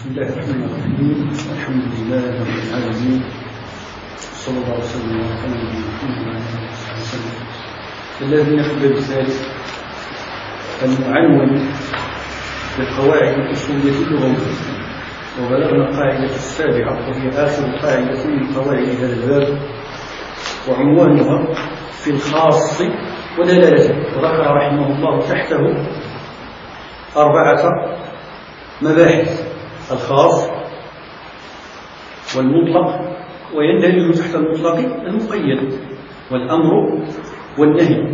الله الرحمن الرحيم. الحمد لله رب العالمين، صلى الله وسلم على محمد وعلى اله وصحبه وسلم. الذين في الباب الثالث المعنون بالقواعد الاصوليه اللغويه، وبلغنا القاعده السابعه وهي اخر قاعده من قواعد هذا الباب، وعنوانها في الخاص ودلالته. وذكر رحمه الله تحته 4 مباحث: الخاص والمطلق، ويندرج تحت المطلق المقيد والأمر والنهي.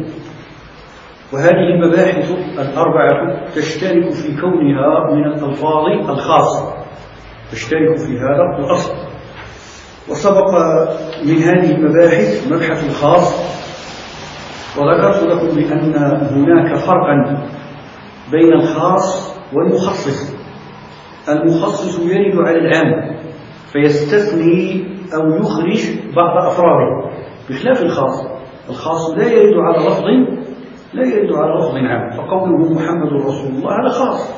وهذه المباحث 4 تشترك في كونها من الألفاظ الخاصة، تشترك في هذا الأصل. وسبق من هذه المباحث مبحث الخاص، وذكرت لكم بأن هناك فرقا بين الخاص والمخصص. المخصص يرد على العام فيستثني أو يخرج بعض أفراده، بخلاف الخاص. الخاص لا يرد على لفظ عام، فقوله محمد رسول الله هذا خاص،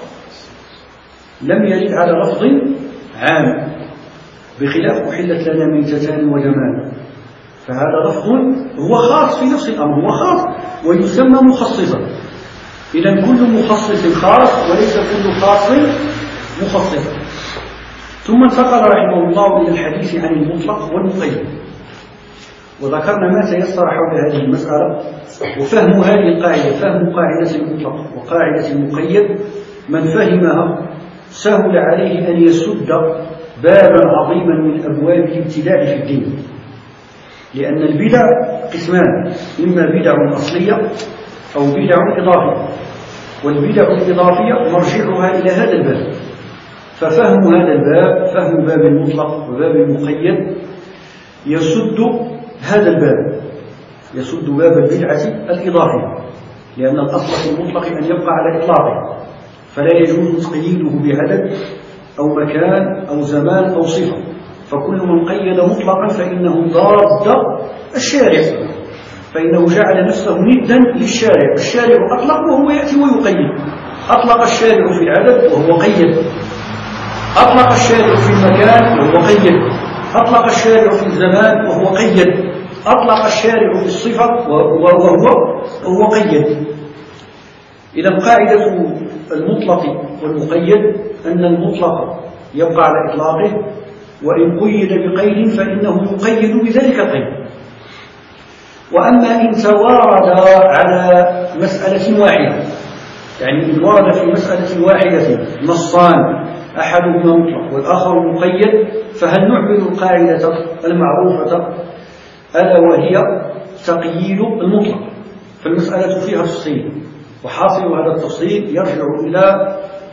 لم يرد على لفظ عام، بخلاف أحلت لنا ميتتان ودمان، فهذا لفظ هو خاص في نفس الأمر، هو خاص ويسمى مخصصا. إذن كل مخصص خاص وليس كل خاص مخصصا. ثم انتقل رحمه الله إلى الحديث عن المطلق والمقيد، وذكرنا ما تيسر حول هذه المسألة. وفهم هذه القاعدة، فهم قاعدة المطلق وقاعدة المقيد، من فهمها سهل عليه أن يسد بابا عظيما من أبواب الابتداع في الدين. لأن البدع قسمان: إما بدع أصلية أو بدع إضافية، والبدع الإضافية مرجعها إلى هذا الباب. ففهم هذا الباب، فهم باب المطلق وباب المقيد، يسد هذا الباب، يسد باب البدعة الإضافية، لأن الأصل في المطلق أن يبقى على إطلاقه، فلا يجوز تقييده بعدد أو مكان أو زمان أو صفة. فكل من قيد مطلقا فإنه ضاد الشارع، فإنه جعل نفسه ندا للشارع. الشارع أطلق وهو يأتي ويقيد. أطلق الشارع في العدد وهو قيد، أطلق الشارع في المكان وهو قيد، أطلق الشارع في الزمان وهو قيد، أطلق الشارع في الصفة وهو قيد. إذا قاعدة المطلق والمقيد أن المطلق يبقى على إطلاقه، وإن قيد بقيد فإنه يقيد بذلك القيد. وأما إن توارد على مسألة واحدة، يعني إن ورد في مسألة واحدة نصان أحدهما مطلق والآخر مقيد، فهل نعمل القاعدة المعروفة ألا وهي تقييد المطلق؟ فالمسألة فيها تفصيل، وحاصل هذا التفصيل يرجع إلى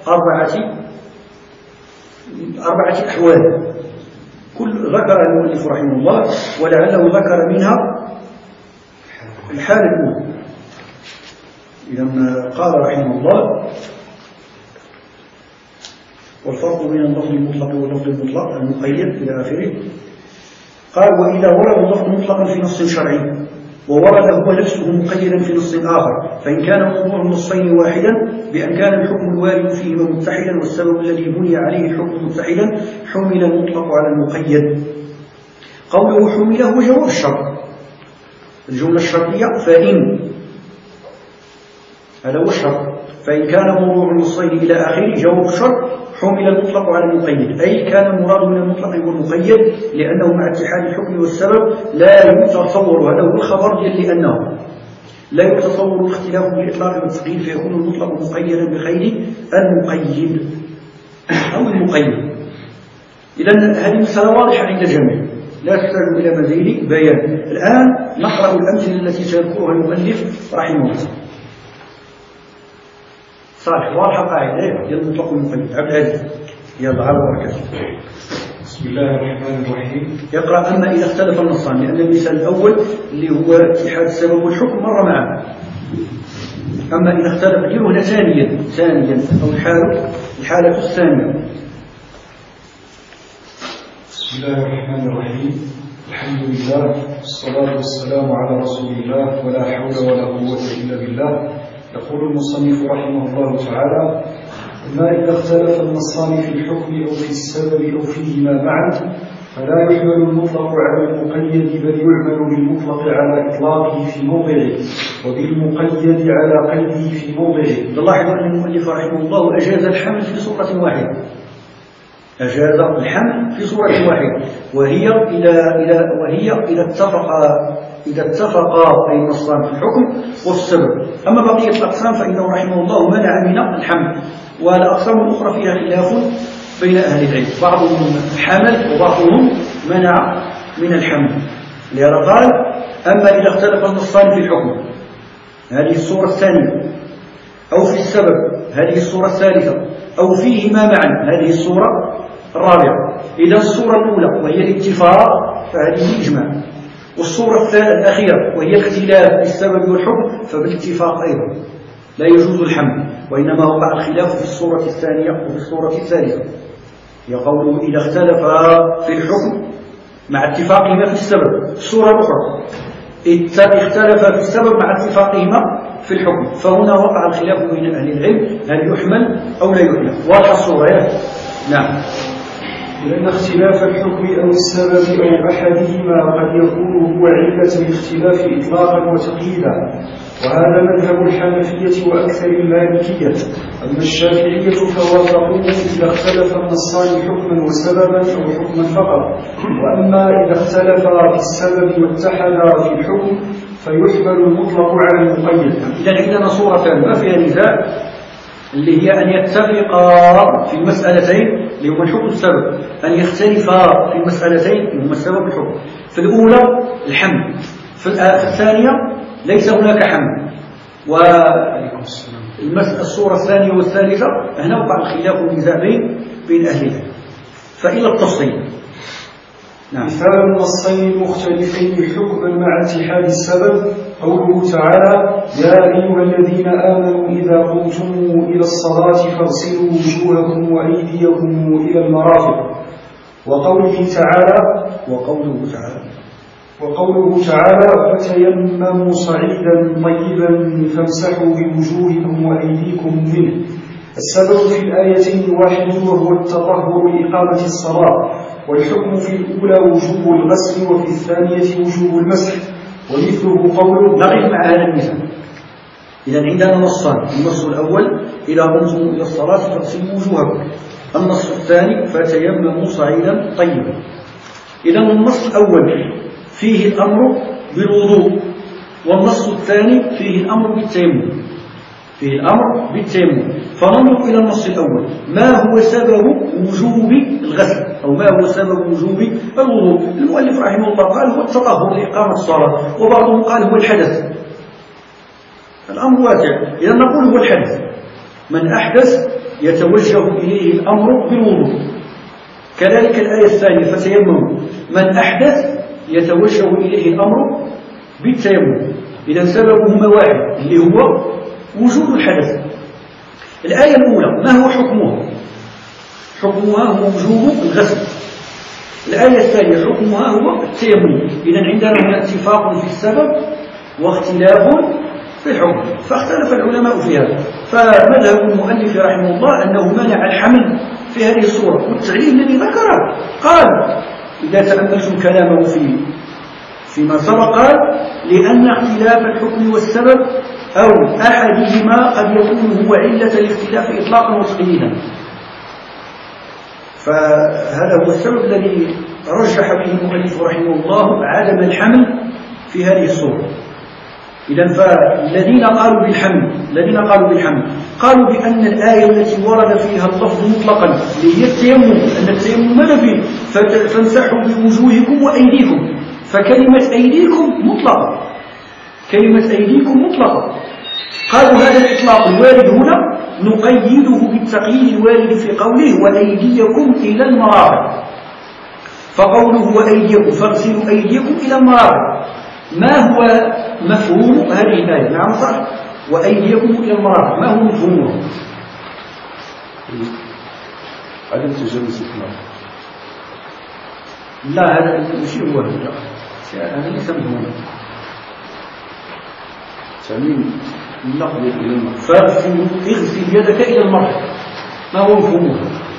4 أحوال ذكر المؤلف رحمه الله، ولعله ذكر منها الحالة الأولى. إذا قال رحمه الله: والفرق بين اللفظ المطلق واللفظ المطلق المقيد إلى آخره. قال: وإذا ورد اللفظ مطلقا في نص شرعي وورد هو نفسه مقيدا في نص آخر، فإن كان موضوع النصين واحدا بأن كان الحكم الوارد فيهما متحدا والسبب الذي بني عليه الحكم متحدا، حمل المطلق على المقيد. قوله حمل هو جواب الشرط، الجملة الشرطية فإن، هذا هو الشرط. فإن كان موضوع النصين إلى آخره جواب الشرط حمل المطلق على المقيد، أي كان المراد من المطلق والمقيد لأنه مع اتحاد الحكم والسبب لا يتصور، هذا هو الخبر لأنه لا يتصور الاختلاف بإطلاق والتقييد، فيكون المطلق مقيدا بخير المقيد أو المقيد. إذن هذه مسألة واضحة عند الجميع، لا تحتاج إلى مزيد بيان. الآن نقرأ الأمثلة التي سيذكرها المؤلف رحمه الله. صالح، واضحة قاعدة ديال المطلق والمقيد. عبد العزيز، يلا على بركة. بسم الله الرحمن الرحيم. يقرأ: أما إذا اختلف النصان، لأن المثال الأول اللي هو اتحاد السبب والحكم مر معه. أما إذا اختلف غيره ثانيا أو الحالة الثانية. بسم الله الرحمن الرحيم. الحمد لله والصلاة والسلام على رسول الله، ولا حول ولا قوة إلا بالله. يقول المصنف رحمه الله تعالى: أما إذا اختلف النصان في الحكم أو في السبب أو فيهما معا فلا يحمل المطلق على المقيد بل يعمل بالمطلق على إطلاقه في موضعه وبالمقيد على قيده في موضعه. نلاحظ أن المؤلف رحمه الله أجاز الحمل في صورة واحدة، أجاز الحمل في صورة واحدة، وهي إذا اتفقا أي النصان في الحكم وفي السبب. أما بقية الأقسام فإنه رحمه الله منع من الحمل، والأقسام الأخرى فيها خلاف بين أهل العلم، بعضهم حمل وبعضهم منع من الحمل. لهذا قال: أما إذا اختلف النصان في الحكم، هذه الصورة الثانية، أو في السبب، هذه الصورة الثالثة، أو فيهما معا، هذه الصورة الرابعة. إذا الصورة الأولى وهي الاتفاق فهذه إجماع، والصورة الأخيرة وهي الاختلاف في السبب والحكم فبالاتفاق أيضا لا يجوز الحمل، وإنما وقع الخلاف في الصورة الثانية وفي الصورة الثالثة. يقول: إذا اختلف في الحكم مع اتفاقهما في السبب. الصورة الأخرى اختلف في السبب مع اتفاقهما في الحكم، فهنا وقع الخلاف بين أهل العلم هل يحمل أو لا يحمل. واضحة الصورة؟ نعم. لأن اختلاف الحكم أو السبب أو أحدهما قد يكون هو علة الاختلاف إطلاقا وتقييدا، وهذا مذهب الحنفية وأكثر المالكية. أما الشافعية فوافقوه إذا اختلف النصان حكما وسببا أو حكما فقط، وأما إذا اختلفا في السبب واتحدا في الحكم فيحمل المطلق على المقيد. إذا عندنا صورة ما فيها نزاع، اللي هي أن يتفقا في المسألتين اللي هما الحكم والسبب، أن يختلفا في المسألتين اللي هما السبب والحكم. في الأولى الحمل، في الثانية ليس هناك حمل. والصورة الثانية والثالثة هنا وقع الخلاف والنزاع بين أهل العلم. فإلى التفصيل. نعم. مثال النصين المختلفين حكما مع اتحاد السبب قوله تعالى: يا أيها الذين آمنوا إذا قمتم إلى الصلاة فاغسلوا وجوهكم وأيديكم إلى المرافق، وقوله تعالى فتيمموا صعيدا طيبا فامسحوا بوجوهكم وأيديكم منه. السبب في الآيتين واحد وهو التطهر لإقامة الصلاة، والحكم في الأولى وجوب الغسل وفي الثانية وجوب المسح، ومثله قوله. نقف مع هذا المثال. إذا عندنا نصان: النص الأول إذا قمتم إلى الصلاة فاغسلوا وجوهكم، النص الثاني فتيمموا صعيدا طيبا. إذا النص الأول فيه الأمر بالوضوء، والنص الثاني فيه الأمر بالتيمم. فننظر إلى النص الأول: ما هو سبب وجوب الغسل أو ما هو سبب وجوب الوضوء؟ المؤلف رحمه الله قال هو التطهر لإقامة الصلاة، وبعضهم قال هو الحدث. الأمر واسع، إذا نقول هو الحدث. من أحدث يتوجه إليه الأمر بالوضوء. كذلك الآية الثانية فتيمموا، من أحدث يتوجه إليه الأمر بالتيمم. إذا سببهما واحد اللي هو وجود الحدث. الآية الأولى ما هو حكمها؟ حكمها هو وجوب الغسل. الآية الثانية حكمها هو التيمم. إذا عندنا هنا اتفاق في السبب واختلاف في الحكم، فاختلف العلماء في هذا. فمذهب المؤلف رحمه الله أنه منع الحمل في هذه الصورة، والتعليل الذي ذكره قال إذا تأملتم كلامه فيما سبق قال: لأن اختلاف الحكم والسبب أو أحدهما قد يكون هو علة الاختلاف إطلاقا وتقييدا. فهذا هو السبب الذي رجح به المؤلف رحمه الله عدم الحمل في هذه الصورة. إذا فالذين قالوا بالحمل قالوا بأن الآية التي ورد فيها اللفظ مطلقا اللي هي التيمم، أن التيمم ماذا فيه؟ فامسحوا بوجوهكم وأيديكم، فكلمة أيديكم مطلقة. قالوا هذا الإطلاق الوارد هنا نقيده بالتقييد الوارد في قوله وأيديكم إلى المرافق. فقوله وأيديكم فاغسلوا أيديكم إلى المرافق، ما هو مفهوم هذه الآية؟ نعم صح، وأيديكم إلى المرافق، ما هو مفهومه؟ عدم تجاوز الإطلاق. لا، هذا مش هو هذا ليس مفهوما. تعميم اللفظ إلى المرفق. فاغسل يدك إلى المرفق، ما هو مفهومه؟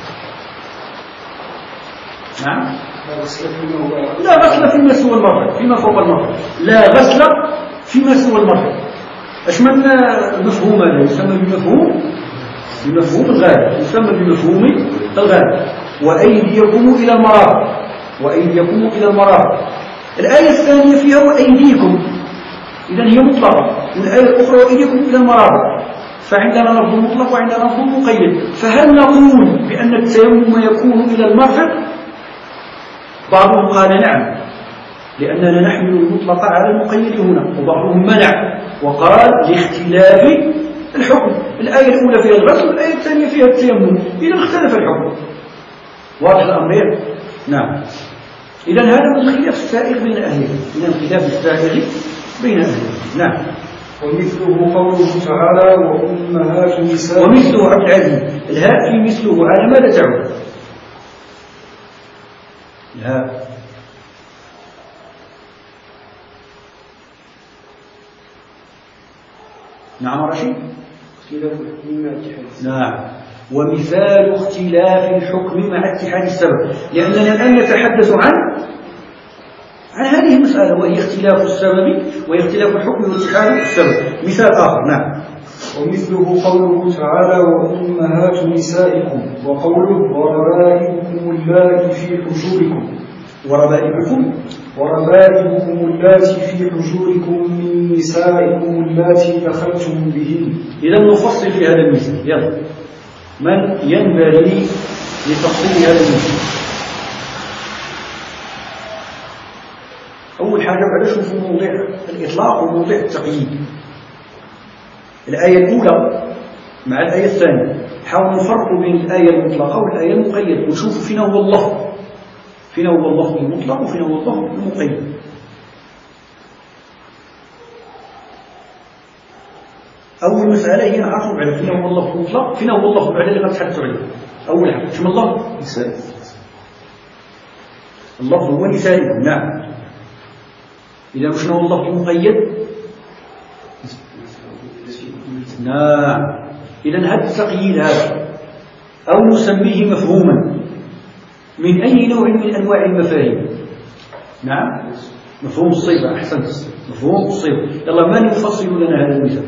نعم؟ لا غسل فيما سوى المرفق، فيما فوق المرفق، لا غسل فيما سوى المرفق. اش من المفهوم هذا؟ يسمى بمفهوم الغالب، يسمى بمفهوم الغالب. وأيديكم إلى المرافق، وأيديكم إلى المرافق. الآية الثانية فيها وأيديكم، إذن هي مطلقة، والآية الأخرى وأيديكم إلى المرافق. فعندنا لفظ مطلق وعندنا لفظ مقيد. فهل نقول بأن التيمم يكون إلى المرفق؟ بعضهم قال نعم، لأننا نحمل المطلق على المقيد هنا، وبعضهم منع وقال لاختلاف الحكم. الآية الأولى فيها الغسل والآية الثانية فيها التيمم، إذا اختلف الحكم. واضح الأمر؟ نعم. إذا هذا هو الخلاف السائغ بين أهله، من الخلاف السائغ بين أهله. نعم. ومثله قوله تعالى وأمهات نسائكم. ومثله عبد العزيز، الهاء في مثله على ماذا تعود؟ الهاء نعم رشيد. نعم. ومثال اختلاف الحكم مع اتحاد السبب، لأننا الآن نتحدث عن هذه المسألة، وهي اختلاف السبب وهي اختلاف الحكم واتحاد السبب. مثال آخر. نعم. ومثله قوله تعالى وأمهات نسائكم، وقوله وربائبكم اللاتي في حجوركم. وربائبكم اللاتي في حجوركم من نسائكم اللاتي دخلتم بهن. إذا نفصل في هذا المثال. يلا، من ينبغي لتفصيل هذا المثال؟ أول حاجة بعد شوفوا موضع الإطلاق وموضع التقييد. الآية الأولى مع الآية الثانية، حاولوا نفرقوا بين الآية المطلقة والآية المقيدة ونشوفوا فينا هو اللفظ، فينا هو اللفظ المطلق وفينا هو اللفظ المقيد. أول مسألة هي نعرف على فينا هو اللفظ المطلق، فينا هو اللفظ بعد اللي غنتحدثوا عليه. أول حاجة شنو اللفظ؟ نساء. اللفظ هو نسائكم. نعم. إذا شنو هو اللفظ المقيد؟ نعم. إذا هذا التقييد هذا أو نسميه مفهوما من أي نوع من أنواع المفاهيم؟ نعم، مفهوم الصيغة. أحسنت، مفهوم الصيغة. يلا، من يفصل لنا هذا المثال؟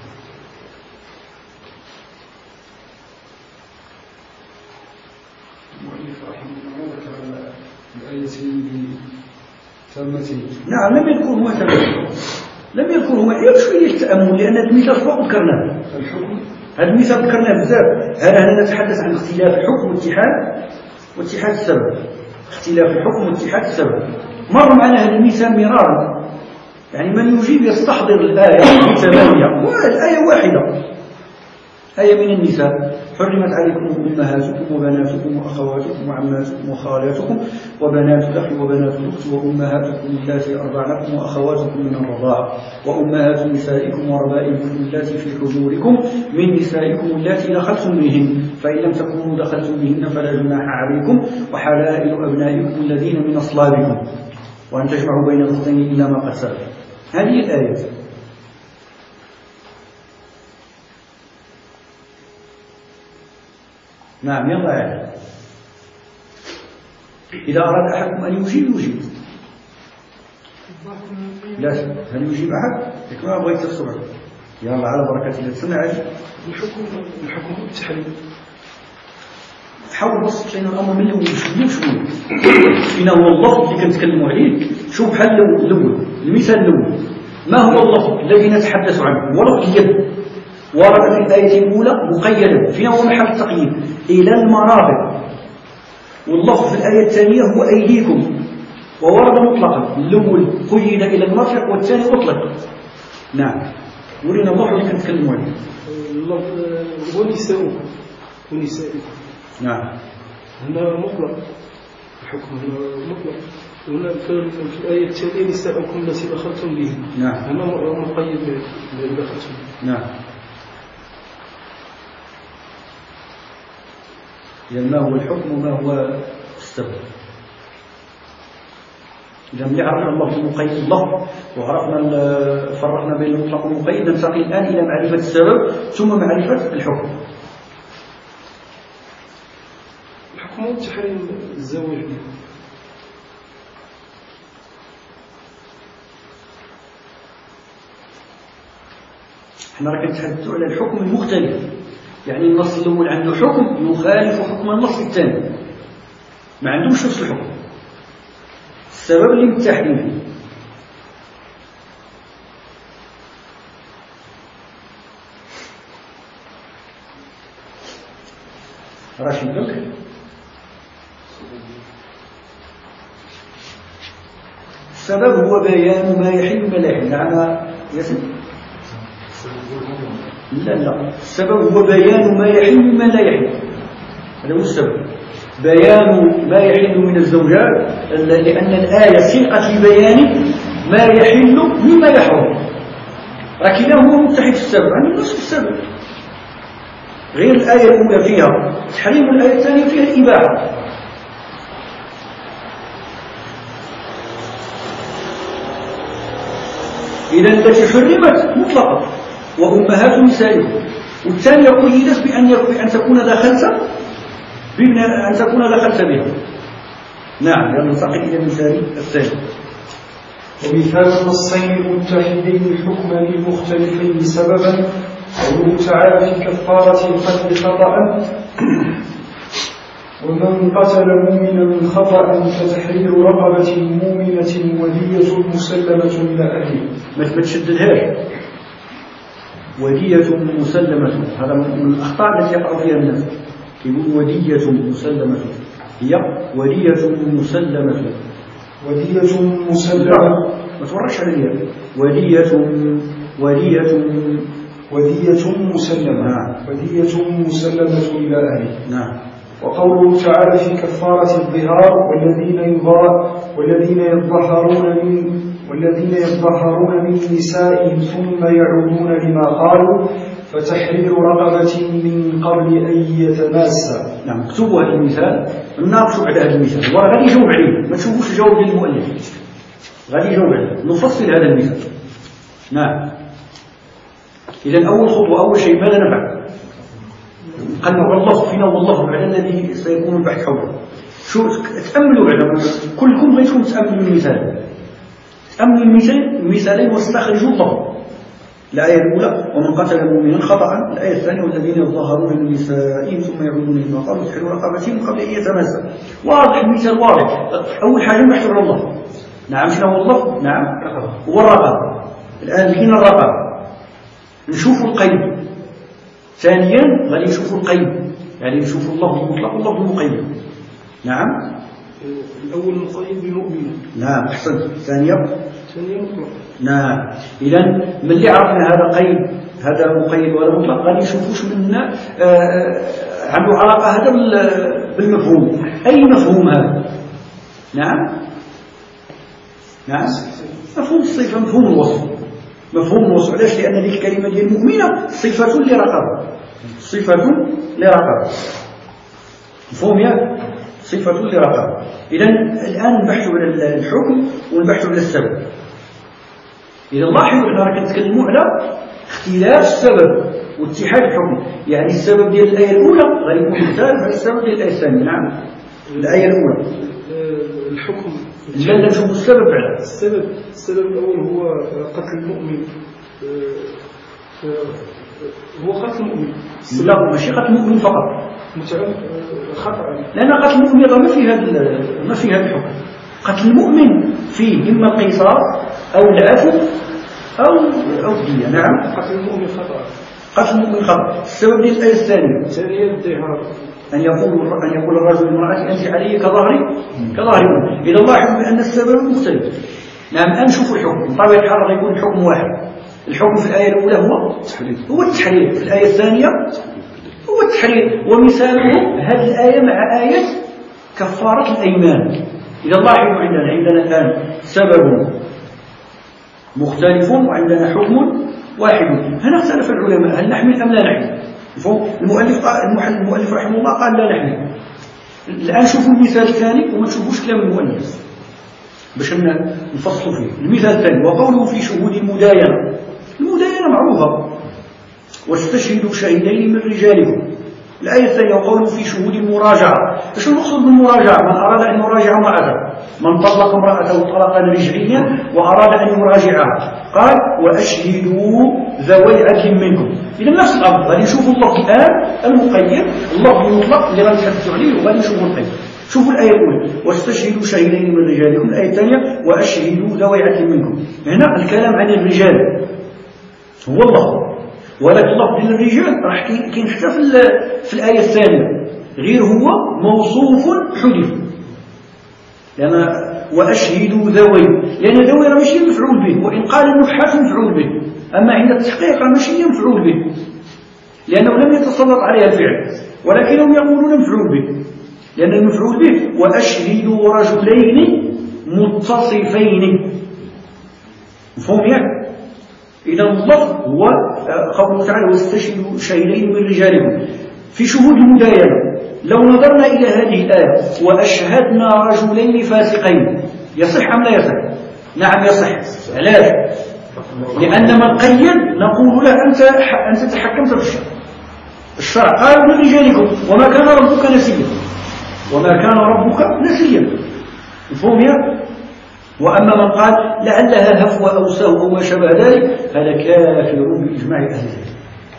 نعم، لم يذكر هو تماما، لم يذكر هو شوية التأمل، لأن المثال فوق ذكرناه. هذا المثال ذكرناه بزاف. هنا نتحدث عن اختلاف الحكم واتحاد السبب. اختلاف الحكم واتحاد السبب مر معنا هذا المثال مرارا. يعني من يجيب يستحضر الآية بتمامها، والآية واحدة، آية من النساء: حرمت عليكم أمهاتكم وبناتكم وأخواتكم وعماتكم وخالاتكم وبنات الأخ وبنات الأخت وأمهاتكم اللاتي أرضعنكم وأخواتكم من الرضاعة وأمهات نسائكم وربائبكم اللاتي في حجوركم من نسائكم اللاتي دخلتم بهن فإن لم تكونوا دخلتم بهن فلا جناح عليكم وحلائل أبنائكم الذين من أصلابكم وأن تجمعوا بين الأختين إلا ما قد سلف. هذه الآية. نعم، يلا يعني. إذا أراد أحدكم أن يجيب. لا، هل يجيب أحد؟ لكن ما بغيت تفصل. يلا على بركة الله. تسمع علي. الحكم التحريم. حاول بسط لنا الأمر من الأول شوي. فينا هو اللفظ اللي كنتكلموا عليه. شوف بحال الأول، المثال الأول، ما هو اللفظ الذي نتحدث عنه؟ ولفظ اليد. ورد في الآية الأولى مقيدا، فينا هو محل التقييد إلى المرافق، واللفظ في الآية الثانية هو أيديكم، وورد مطلقا. الأول قيد إلى المرفق والثاني أطلق. نعم، ورينا اللفظ اللي كنتكلموا عليه. اللفظ هو ونسائكم. نعم، هنا مطلق، الحكم هنا مطلق. هنا في الآية التالية نسائكم التي دخلتم به. نعم، هنا مقيد بالذي دخلتم. نعم. إذا ما هو الحكم وما هو السبب؟ إذا من عرفنا اللفظ المقيد اللفظ وعرفنا فرقنا بين المطلق والمقيد، ننتقل الآن إلى معرفة السبب ثم معرفة الحكم. حكم تحريم الزواج به. احنا راه كنتحدثوا على الحكم المختلف، يعني النص الاول عنده حكم يخالف حكم النص الثاني، ما عندهمش نفس الحكم. السبب اللي متحدين فيه راشد بك السبب هو بيان ما يحل ما لا يحل. نعم ياسر. لا السبب هو بيان ما يحل ما لا يحل، هذا هو السبب، بيان ما يحل من الزوجات، لأن الآية سيقت لبيان ما يحل مما يحرم، لكنه متحد في السبب، يعني نصف السبب، غير الآية الأولى فيها تحريم، الآية الثانية فيها الإباحة. إذا التي حرمت مطلقة وأمهات نسائهم، والثانية قيدت بأن تكون دخلت بها. نعم، ينتقل إلى المثال الثاني. ومثال النصين المتحدين حكما للمختلفين سببا قوله تعالى في كفارة القتل خطأ: ومن قتل مؤمنا خطأ فتحرير رقبة مؤمنة ودية مسلمة إلى أهله. ما تشددهاش، ودية مسلمة، هذا من الأخطاء التي يقع فيها الناس، يقول ودية مسلمة، هي ودية مسلمة. ودية مسلمة، ما تورش على اليد. ودية مسلمة. ودية مسلمة إلى أهله. نعم. وقوله تعالى في كفارة الظهار: والذين يظهرون من نسائهم ثم يعودون لما قالوا فتحرير رقبة من قبل أن يتماسا. نعم، اكتبوا هذا المثال، نناقشوا على هذا المثال، وغادي يجاوب عليه، ما تشوفوش الجواب ديال المؤلف، غادي يجاوب عليه، نفصل هذا المثال. نعم. إذا أول خطوة، أول شيء ماذا نفعل؟ قال الله فينا والله على الذي سيكون البحث حوله. شو تأملوا بعد كلكم غيركم تأملوا المثال، تأملوا المثالين واستخرجوا الله. الآية الأولى: ومن قتل مؤمنا خطأ، الآية الثانية: والذين يظاهرون من نسائهم ثم يعودون لما قالوا تحرير رقبتهم قبل أن يتماسا. واضح، المثال واضح. أول حاجة نبحث عن الله. نعم، شنو هو الله؟ نعم، هو الرقبة. الآن لقينا الرقبة، نشوفوا القيد. ثانيا غادي نشوفوا القيد، يعني نشوفوا الله المطلق والله المقيد. نعم، الأول مقيد بالمؤمن. نعم، أحسنت. الثانية مطلق. نعم. إذا من اللي عرفنا هذا قيد، هذا مقيد وهذا مطلق، غادي نشوفوا شو منا عنده علاقة هذا بالمفهوم. أي مفهوم هذا؟ نعم، مفهوم الصفة، مفهوم الوصف. مفهوم الوصف، علاش؟ لأن هذه الكلمة ديال المؤمنة صفة لرقبة، مفهوم يا صفة لرقبة. إذا الآن نبحثوا على الحكم ونبحثوا على السبب. إذا لاحظوا إحنا راه كنتكلموا على اختلاف السبب واتحاد الحكم، يعني السبب ديال الآية الأولى غادي يكون مختلف على السبب ديال الآية الثانية. نعم، الآية الأولى الحكم، لا نشوف السبب بعد. السبب الأول هو قتل المؤمن، هو قتل المؤمن. لا، ماشي قتل المؤمن فقط، خطأ، لأن قتل المؤمن ما في هذا الحكم. قتل المؤمن فيه إما القصاص أو العفو أو الدية. نعم، قتل المؤمن خطأ. السبب ديال الآية الثانية الظهار، أن يقول الرجل للمرأة أنت علي كظهر أمي. إذا لاحظوا بأن السبب مختلف. نعم، الآن نشوفوا الحكم. طبعا الحال غيكون الحكم واحد. الحكم في الآية الأولى هو التحرير، في الآية الثانية هو التحرير. ومثاله هذه الآية مع آية كفارة الأيمان. إذا لاحظوا عندنا الآن سبب مختلف وعندنا حكم واحد. هنا اختلف العلماء، هل نحمل أم لا نحمل؟ المؤلف رحمه الله قال لا نحمل. الآن شوفوا المثال الثاني وما تشوفوش كلام المؤلف باش نفصلوا فيه. المثال الثاني: وقوله في شهود المداينة معروفة: واستشهدوا شهيدين من رجالكم. الآية الثانية وقوله في شهود المراجعة. ايش المقصود بالمراجعة؟ من أراد أن يراجع امرأته، من طلق امرأته طلقا رجعيا وأراد أن يراجعها قال وأشهدوا ذوي عدل منكم. إذا نفس الأمر غادي نشوفوا اللفظ الآن المقيد، اللفظ المطلق اللي غادي نتحدثوا عليه وغادي نشوفوا القيد. شوفوا الآية الأولى واستشهدوا شهيدين من رجالكم، الآية الثانية وأشهدوا ذوي عدل منكم. هنا الكلام عن الرجال هو الله، ولكن اللفظ ديال الرجال راح كاين حتى في الآية الثانية، غير هو موصوف حذف، لأن وأشهدوا ذوي، لأن ذوي راه ماشي مفعول به، وإن قال النحاة مفعول به، أما عند التحقيق راه ماشي مفعول به لأنه لم يتسلط عليها الفعل، ولكنهم يقولون مفعول به، لأن المفعول به وأشهدوا رجلين متصفين. مفهوم يعني؟ إذا اللفظ هو قوله تعالى واستشهدوا شهيدين من رجالكم في شهود المداينة. لو نظرنا إلى هذه الآية وأشهدنا رجلين فاسقين يصح أم لا يصح؟ نعم يصح. علاش؟ لأن من قيد نقول له أنت تحكمت في الشرع قال من رجالكم وما كان ربك نسيا، وما كان ربك نسيا. مفهوم يا؟ وأما من قال لعلها هفوة أو سهو أو ما شابه ذلك هذا كافر بإجماع أهل العلم.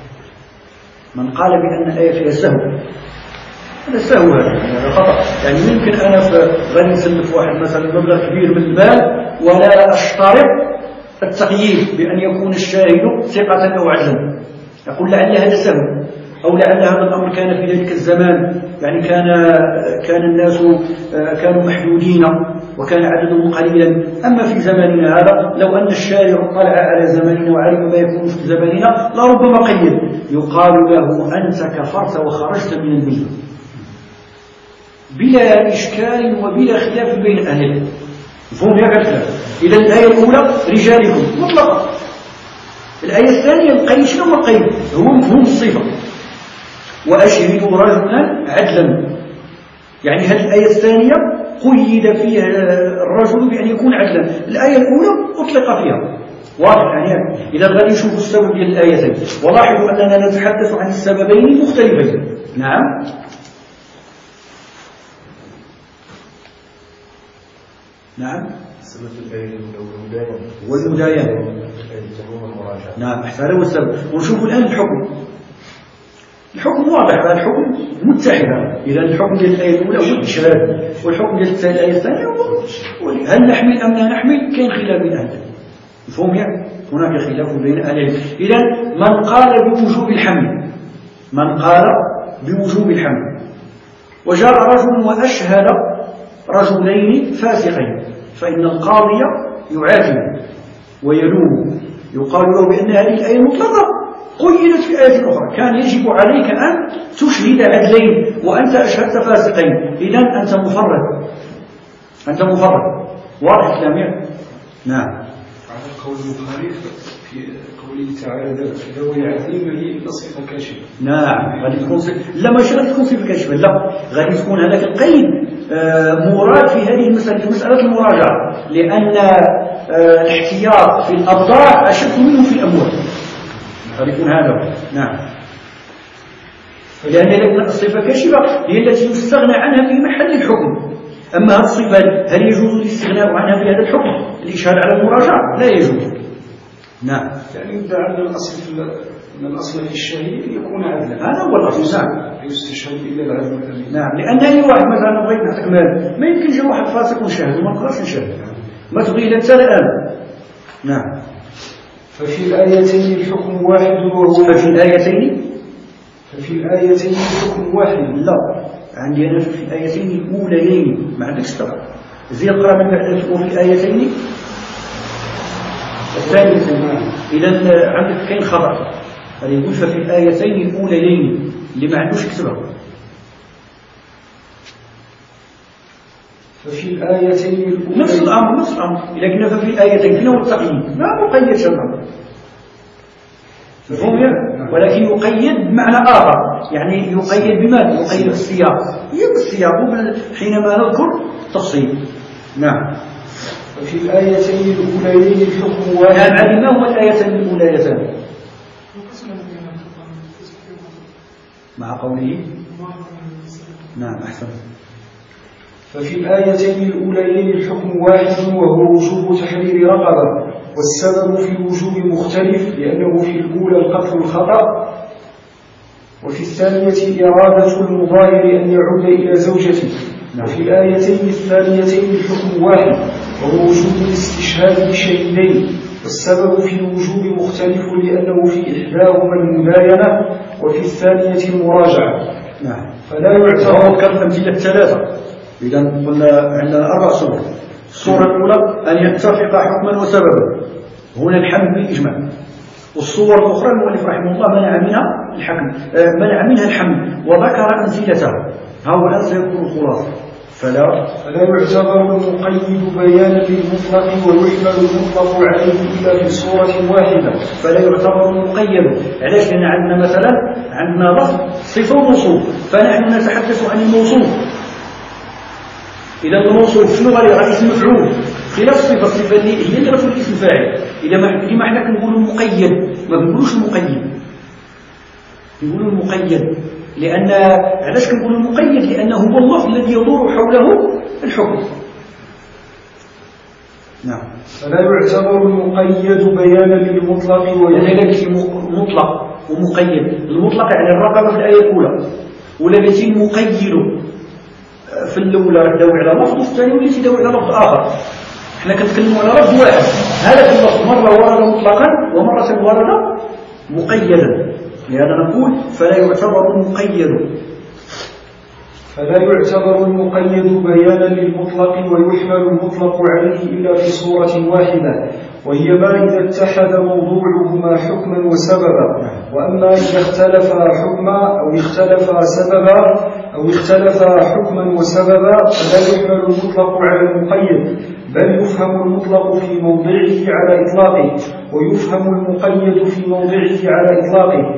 من قال بأن الآية فيها سهو هذا سهو، هذا خطأ. يعني يمكن أنا غادي نسلف واحد مثلا مبلغ كبير من المال ولا أشترط التقييد بأن يكون الشاهد ثقة أو عدلا، أقول لعل هذا سهو، أو لعل هذا الأمر كان في ذلك الزمان، يعني كان الناس كانوا محدودين وكان عددهم قليلا. أما في زماننا هذا لو أن الشارع اطلع على زماننا وعلم ما يكون في زماننا لربما قيد، يقال له أنت كفرت وخرجت من الملة بلا إشكال وبلا خلاف بين أهل العلم. مفهوم يا كلام؟ إذا الآية الأولى رجالكم مطلقة، الآية الثانية القيد. شنو هو القيد؟ هو مفهوم الصفة وأشهدوا رجلا عدلا، يعني هذه الآية الثانية قيد فيها الرجل بأن يكون عدلا، الآية الأولى أطلق فيها. واضح يعني؟ إذا غادي نشوفوا السبب ديال الآيتين، ولاحظوا أننا نتحدث عن السببين مختلفين. نعم نعم سبب الآية الأولى والمداينة. نعم أحسن هو السبب. ونشوفوا الآن الحكم. الحكم واضح، الحكم متحد. إذا الحكم ديال الآية الأولى هو الإشهاد، والحكم ديال الآية الثانية هو هل نحمل أم لا نحمل. كاين خلاف بين أهل العلم. مفهوم يعني؟ هناك خلاف بين أهل العلم. إذا من قال بوجوب الحمل، من قال بوجوب الحمل وجاء رجل وأشهد رجلين فاسقين فإن القاضي يعاتبه ويلومه، يقال له بأن هذه الآية مطلقة قيدت في آية أخرى، كان يجب عليك أن تشهد عدلين وأنت أشهدت فاسقين، إذن أنت مفرد، أنت مفرد. واضح كلامي؟ نعم. على قول المخالف في قوله تعالى ذوي عدل هي صفة كاشفة. نعم غادي تكون لا ماشي غادي تكون صفة كاشفة، لا غادي تكون هذاك القيد مراد في هذه المسألة، في مسألة المراجعة، لأن الاحتياط في الأبضاع أشد منه في الأموال. قد يكون هذا. نعم. لأن الصفة كاشفة هي التي يستغنى عنها في محل الحكم، أما هذه الصفة هل يجوز الاستغناء عنها في هذا الحكم؟ الإشهاد على المراجعة لا يجوز. نعم. يعني يدعى أن الأصل في الشهيد يكون عدلا. هذا هو الأصل. نعم. يستشهد إلا العدل. نعم. لأن أي واحد مثلا بغيت نعطيك مال ما يمكن جا واحد فاسق ونشاهد وما نقدرش نشاهد. ما تبغي إلا أنت الآن. نعم. ففي الآيتين الحكم واحد وهو ففي الآيتين الحكم واحد. لا عندي أنا في الآيتين الأوليين ما عندكش طبعا. زي القراءة من بعد وفي الآيتين الثانيتين. إذا عندك كاين خطأ. هذا يقول ففي الآيتين الأوليين اللي ما عندوش كتبها. ففي الآيتين الأوليين نفس الأمر إذا كنا ففي الآيتين فينا التقييد ما مقيد شرعا. مفهوم؟ ولكن يقيد بمعنى آخر، يعني يقيد بماذا؟ يقيد بالسياق، هي بالسياق حينما نذكر تفصيل. نعم. وفي الآيتين الأوليين الحكم واحد. نعم. ما هو الآيتين الأوليتان؟ مع قوله نعم أحسن. ففي الآيتين الأوليين الحكم واحد وهو وجوب تحرير رقبة، والسبب في الوجوب مختلف لأنه في الأولى القتل الخطأ، وفي الثانية إرادة المظاهر أن يعود إلى زوجته. وفي الآيتين الثانيتين الحكم واحد وهو وجوب الاستشهاد بشهيدين، والسبب في الوجوب مختلف لأنه في إحداهما المباينة وفي الثانية المراجعة. نعم. فلا يعتبر كالأمثلة الثلاثة. إذا قلنا عندنا 4 صور. الصورة الأولى أن يتفق حكما وسببا، هنا الحمل بالإجماع. والصور الأخرى المؤلف رحمه الله منع منها الحمل وذكر أمثلتها. هؤلاء سيكون الخلاصة. فلا يعتبر المقيد بيانا للمطلق ويحمل المطلق عليه إلا في صورة واحدة. فلا يعتبر المقيد. علاش؟ لأن عندنا مثلا لفظ صفة وموصوف، فنحن نتحدث عن الموصوف. إذا الموصوف شنو غير اسم مفعول خلاف الصفة اللي هي اللي غتولي اسم فاعل. إذا ما حنا كنقولوا المقيد ما بنقولوش المقيد، نقولوا المقيد. لأن علاش كنقولوا المقيد؟ لأنه هو اللفظ الذي يدور حوله الحكم. نعم. فلا يعتبر المقيد بيانا للمطلق ولكن مطلق ومقيد. المطلق يعني الرقبة في الآية الأولى، ولكن مقيد في الأولى يدور على لفظ، وفي الثانية والتي يدور على لفظ آخر. احنا كنتكلموا على لفظ واحد، هذا اللفظ مرة ورد مطلقا ومرة ورد مقيدا. لهذا نقول فلا يعتبر المقيد. فلا يعتبر المقيد بيانا للمطلق ويحمل المطلق عليه إلا في صورة واحدة، وهي ما إذا اتحد موضوعهما حكما وسببا. وأما إذا اختلف حكما أو اختلف سببا أو اختلف حكما وسببا فلا يحمل المطلق على المقيد، بل يفهم المطلق في موضعه على إطلاقه، ويفهم المقيد في موضعه على إطلاقه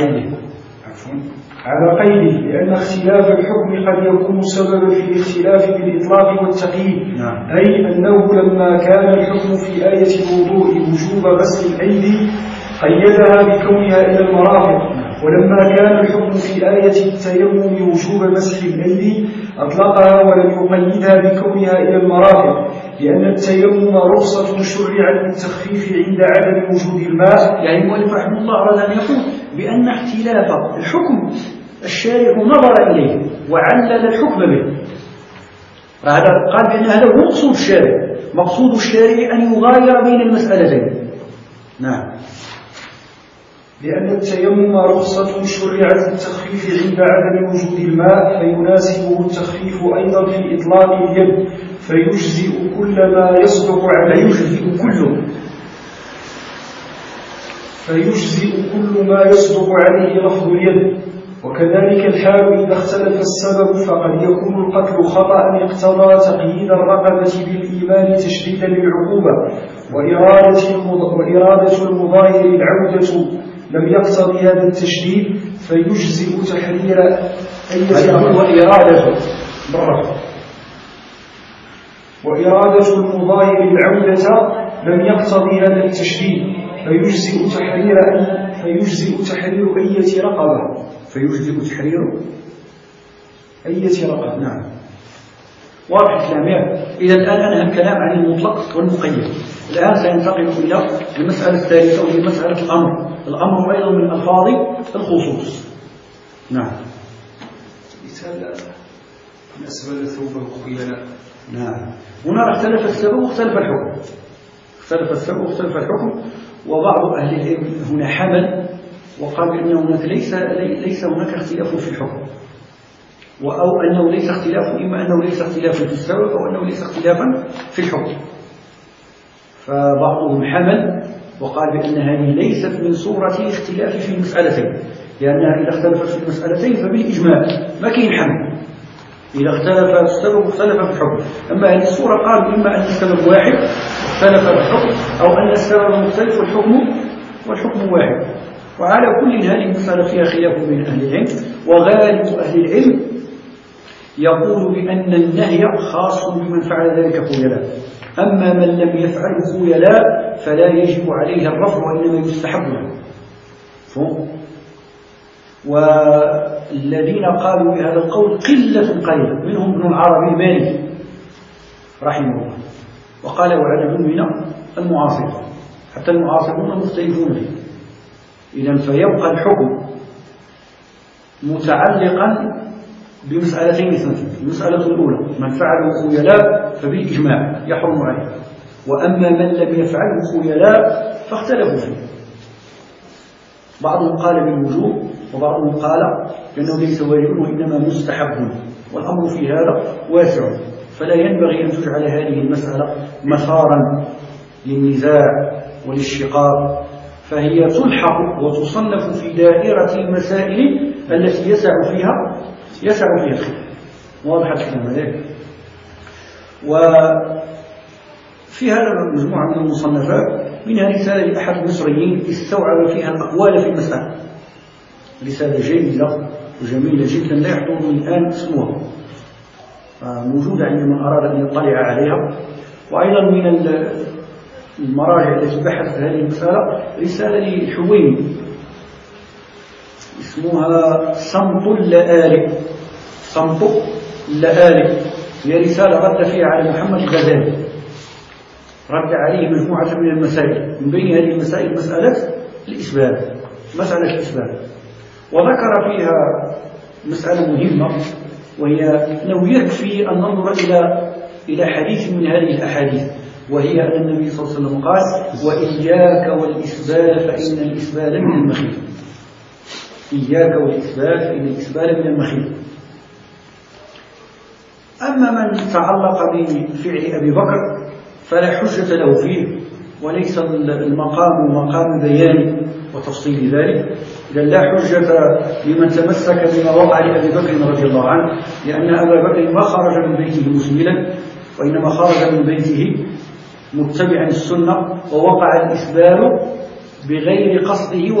على قيده، لأن اختلاف الحكم قد يكون سببا في الاختلاف بالإطلاق والتقييد. أي أنه لما كان الحكم في آية الوضوء وجوب غسل الأيدي قيدها بكونها إلى المرافق، ولما كان الحكم في آية التيمم وجوب مسح الأيدي أطلقها ولم يقيدها بكونها إلى المرافق، لأن التيمم رخصة شرعت للتخفيف عند عدم وجود الماء. يعني المؤلف رحمه الله أراد أن يقول بأن اختلاف الحكم الشارع نظر إليه وعلل الحكم به. قال بأن هذا هو مقصود الشارع. مقصود الشارع أن يغاير بين المسألتين. نعم. لأن التيمم رخصة شرعت للتخفيف عند عدم وجود الماء، فيناسبه التخفيف أيضا في إطلاق اليد، فيجزئ كل ما يصدق عليه لفظ اليد. وكذلك الحال إذا اختلف السبب، فقد يكون القتل خطأ اقتضى تقييد الرقبة بالإيمان تشديدا للعقوبة، وإرادة المظاهر العودة لم يقتضي هذا التشديد فيجزئ تحرير وإرادة المظاهر العودة لم يقتضي هذا التشديد فيجزئ تحرير أية رقبة. نعم. واضح الكلام. إذا الآن أنهى الكلام عن المطلق والمقيد. الآن سينتقل إلى المسألة الثالثة وهي مسألة الأمر. الأمر أيضا من ألفاظ الخصوص. نعم. مثال من أسباب الثوبة وخيلاء. نعم. هنا اختلف السبب واختلف الحكم. وبعض أهل العلم هنا حمل وقال بأن هناك ليس هناك اختلاف في الحكم، أو أنه ليس اختلاف، إما أنه ليس اختلافا في السبب أو أنه ليس اختلافا في الحكم. فبعضهم حمل وقال بأن هذه ليست من صورة اختلاف في المسألتين، لأنها إذا اختلفت في المسألتين فبالإجماع ما كاين حمل. إذا اختلف السبب اختلف في الحكم. أما هذه الصورة قالوا إما أن السبب واحد اختلف الحكم، أو أن السبب مختلف والحكم واحد. وعلى كل هذه المسألة فيها خلاف بين أهل العلم، وغالب أهل العلم يقول بأن النهي خاص بمن فعل ذلك خيلاء، أما من لم يفعله خيلاء فلا يجب عليه الرفع وإنما يستحب له. والذين قالوا بهذا القول قلة قليلة، منهم ابن العربي المالكي رحمه الله، وقال وعدد من المعاصرين، حتى المعاصرون مختلفون فيه. إذن فيبقى الحكم متعلقا بمسألتين اثنتين. المسألة الأولى من فعله خيلاء فبالإجماع يحرم عليه، وأما من لم يفعله خيلاء فاختلفوا فيه، بعضهم قال بالوجوب وبعضهم قال لأنه ليس واجب وإنما مستحب، والأمر في هذا واسع، فلا ينبغي أن تجعل هذه المسألة مسارا للنزاع وللشقاق، فهي تلحق وتصنف في دائرة المسائل التي يسع فيها الخلاف. واضح الكلام هذا. وفي هذا مجموعة من المصنفات، منها رسالة لأحد المصريين استوعب فيها الأقوال في المسألة، رسالة جيدة وجميلة جدا لا يحضرني الآن اسمها، موجودة عند من أراد أن يطلع عليها. وأيضا من المراجع التي بحثت هذه المسألة رسالة للحويني اسمها صمت اللآلئ، هي رسالة رد فيها على محمد الغزالي، رد عليه مجموعة من المسائل، من بين هذه المسائل مسألة الإثبات، وذكر فيها مسألة مهمة، وهي أنه يكفي أن ننظر إلى حديث من هذه الأحاديث، وهي أن النبي صلى الله عليه وسلم قال وإياك والإسبال فإن الإسبال من المخيل. إياك والإسبال فإن الإسبال من المخيل. أما من تعلق بفعل أبي بكر فلا حجة له فيه، وليس المقام مقام بيان وتفصيل ذلك، إذن لا حجة لمن تمسك بما وقع لأبي بكر رضي الله عنه، لأن أبا بكر ما خرج من بيته مسبلا، وإنما خرج من بيته متبعا السنة، ووقع الإسبال بغير قصده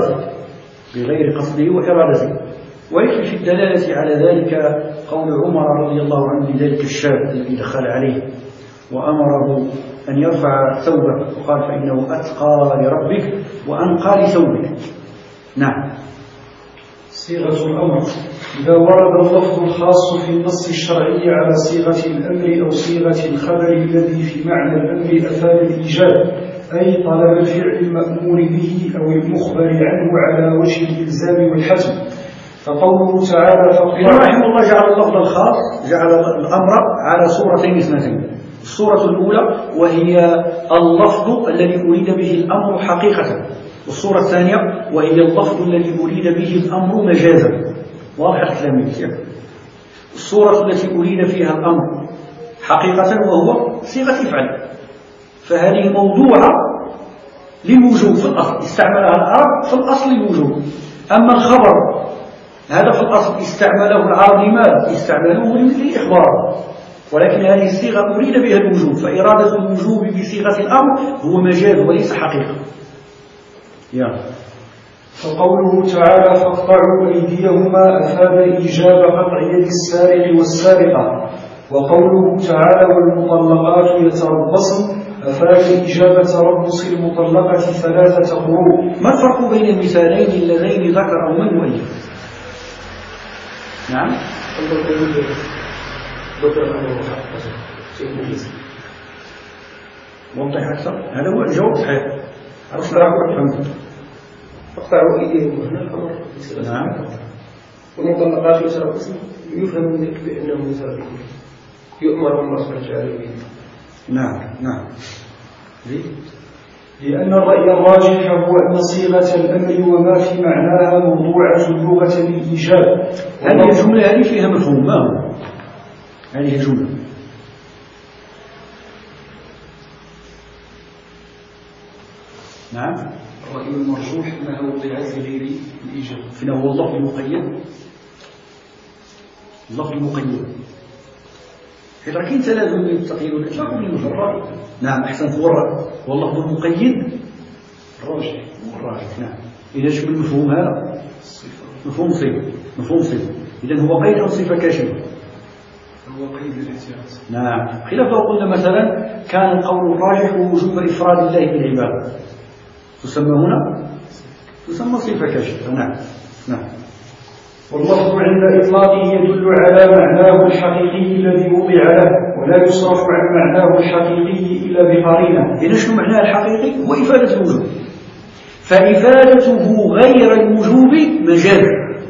وإرادته. ويكفي في الدلالة على ذلك قول عمر رضي الله عنه لذلك الشاب الذي دخل عليه وأمره أن يرفع ثوبه، وقال فإنه أتقى لربك وأنقى لثوبك. نعم. صيغة الأمر إذا ورد اللفظ الخاص في النص الشرعي على صيغة الأمر أو صيغة الخبر الذي في معنى الأمر أفاد الإيجاب، أي طلب الفعل المأمور به أو المخبر عنه على وجه الإلزام والحتم. فقوله تعالى رحمه الله جعل اللفظ الخاص، جعل الأمر على صورتين اثنتين. الصورة الأولى وهي اللفظ الذي أريد به الأمر حقيقة، والصورة الثانية وهي اللفظ الذي أريد به الأمر مجازا. واضح الكلام؟ الصورة التي أريد فيها الأمر حقيقة وهو صيغة افعل، فهذه موضوعة للوجوب في الأصل، استعملها العرب في الأصل للوجوب. أما الخبر هذا في الأصل استعمله العرب لماذا؟ استعملوه للإخبار، ولكن هذه الصيغة أريد بها الوجوب، فإرادة الوجوب بصيغة الأمر هو مجاز وليس حقيقة. فقوله تعالى فاقطعوا أيديهما أفاد إيجاب قطع يد السارق والسارقة، وقوله تعالى والمطلقات يتربصن أفاد إيجاب تربص المطلقة 3 قروء. ما الفرق بين المثالين اللذين ذكر من وإيه؟ نعم. وضح أكثر. هذا هو الجواب صحيح. فاقطعوا أيديهم هنا الأمر. نعم. والمطلقات يتربصن يفهم من ذلك بأنهم يتربصن، يؤمر الله سبحانه وتعالى به. نعم. لأن الرأي الراجح هو أن صيغة الأمر وما في معناها موضوعة اللغة للإيجاب. هذه الجملة هذه فيها مفهوم، ما هو؟ هذه الجملة نعم. الرأي المرجوح أنها وضعت لغير الإيجاب، فينا هو اللفظ المقيد، حيث ركين تلازم بين التقييد والإطلاق والمجرد. نعم أحسنت. هو اللفظ المقيد الراجح. نعم. إذا شوف المفهوم هذا مفهوم صفة، إذن هو قيد أو صفة كاشفة؟ هو قيد للاحتياط. نعم. خلاف لو قلنا مثلا كان القول الراجح وجوب إفراد الله بالعبادة، تسمى هنا صفة كاشفة. نعم. واللفظ عند إطلاقه يدل على معناه الحقيقي الذي وضع له، ولا يصرف عن معناه الحقيقي إلا بقرينة. إذا شنو معناه الحقيقي؟ هو إفادة الوجوب، فإفادته غير الوجوب مجاز.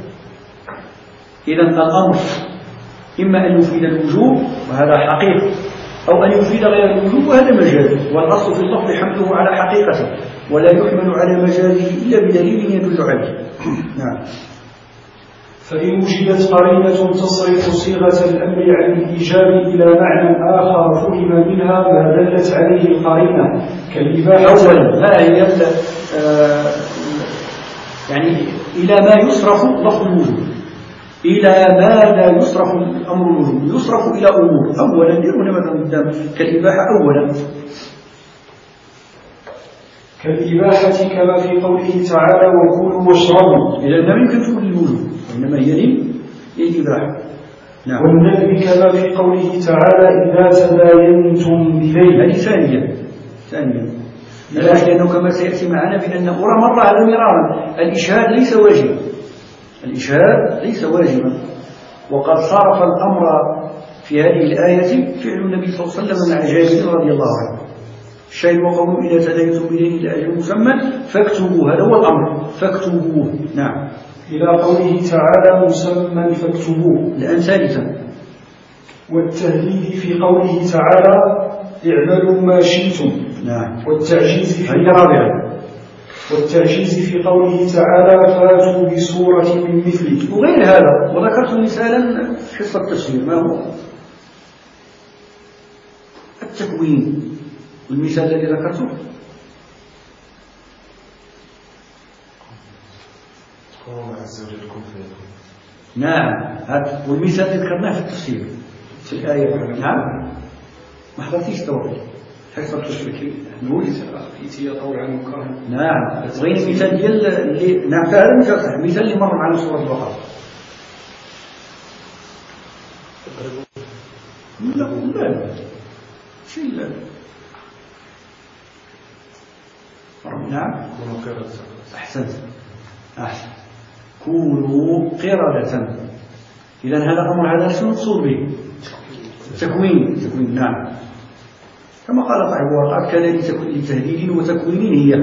إذا الأمر إما أن يفيد الوجوب وهذا حقيقي، أو أن يفيد غير الوجوب وهذا مجاز. والأصل في اللفظ حمله على حقيقته، ولا يحمل على مجازه إلا بدليل يدل عليه. نعم. فإن وجدت قرينة تصرف صيغة الأمر عن الإيجاب إلى معنى آخر فهم منها ما دلت عليه القرينة كالإباحة. أولا ما هي يعني إلى ما يصرف لفظ الوجوب، إلى ماذا يصرف الأمر الوجوب؟ يصرف إلى أمور. أولا هنا مثلا قدام كالإباحة. أولا كالإباحة كما في قوله تعالى وكلوا واشربوا، إذا ما يمكن تقول الوجوب وإنما هي للإباحة. نعم. والندب كما في قوله تعالى إذا تداينتم بدين. هذه ثانيا لأنه كما سيأتي معنا بأنه مر على مرارا الإشهاد ليس واجبا، الإشهاد ليس واجبا، وقد صرف الأمر في هذه الآية فعل النبي صلى الله عليه وسلم مع جابر رضي الله عنه. الشاهد وقوله إذا تداينتم بدين إلى أجل مسمى فاكتبوه، هذا هو الأمر، فاكتبوه. نعم. إلى قوله تعالى مسمى فاكتبوه. لأن ثالثا. والتهديد في قوله تعالى اعملوا ما شئتم. نعم. والتعجيز في قوله تعالى فاتوا بسورة من مثله وغير هذا. وذكرت مثالا في حصة التفسير ما هو التكوين، والمثال الذي ذكرته نعم. والمثال الذي ذكرناه في التفسير في الآية. نعم. ما حضرتيش توقف حصة التشريك نقول في طور عن مكره. نعم. غير مثال ديال اللي نعم هذا مثال اللي مر معنا سورة البقرة. لا شيء لا. نعم. أحسنت. كونوا قردة. إذا هذا الأمر هذا شنو المقصود به؟ تكوين. نعم. كما قال صاحب الورقات كذا لتهديد وتكوين هي.